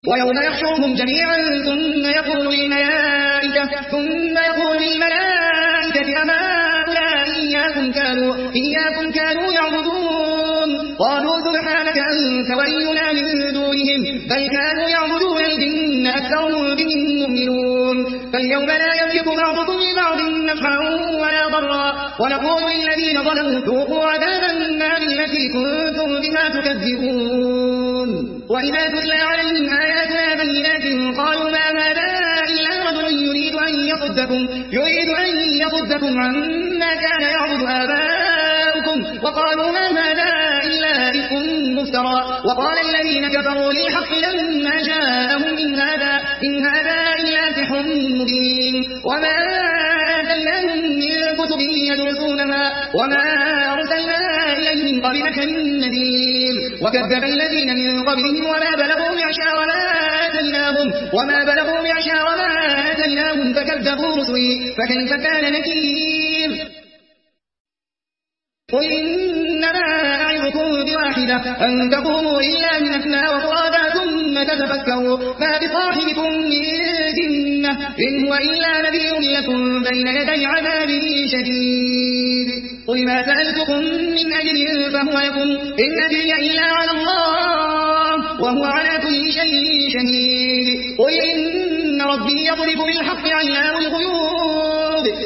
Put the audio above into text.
ويوم يحشرهم جميعا ثم يقول للملائكة أما هؤلاء إياكم كانوا يعبدون قالوا سبحانك أنت ولينا من دونهم بل كانوا يعبدون الجن أكثرهم بهم مؤمنون فاليوم لا يملك بعضكم لبعض نفعا ولا ضرا ونقول للذين ظلموا ذوقوا عذاب النار التي كنتم بها تكذبون وإذا تتلى عليهم آياتنا بينات قالوا ما هذا إلا رجل يريد أن يصدكم عما كان يعبد آباؤكم وقالوا ما هذا إلا إفك مفترى وقال الذين كفروا للحق لما جاءهم إن هذا إلا سحر مبين وما آتيناهم من كتب يدرسونها وما أرسلنا إليهم قبلك من نذير وكذب الذين من قبلهم وما بلغوا معشار ما آتيناهم فكذبوا رسلي فكيف كان نكير قل إنما أعظكم بواحدة أن تقوموا لله مثنى وفرادا ثم تتفكروا ما بصاحبكم من جنة إن هو إلا نذير لكم بين يدي عذاب شديد قل ما سألتكم من أجر فهو لكم إن أجري إلا على الله وهو على كل شيء شهيد قل إن ربي يضرب بالحق علام الغيوب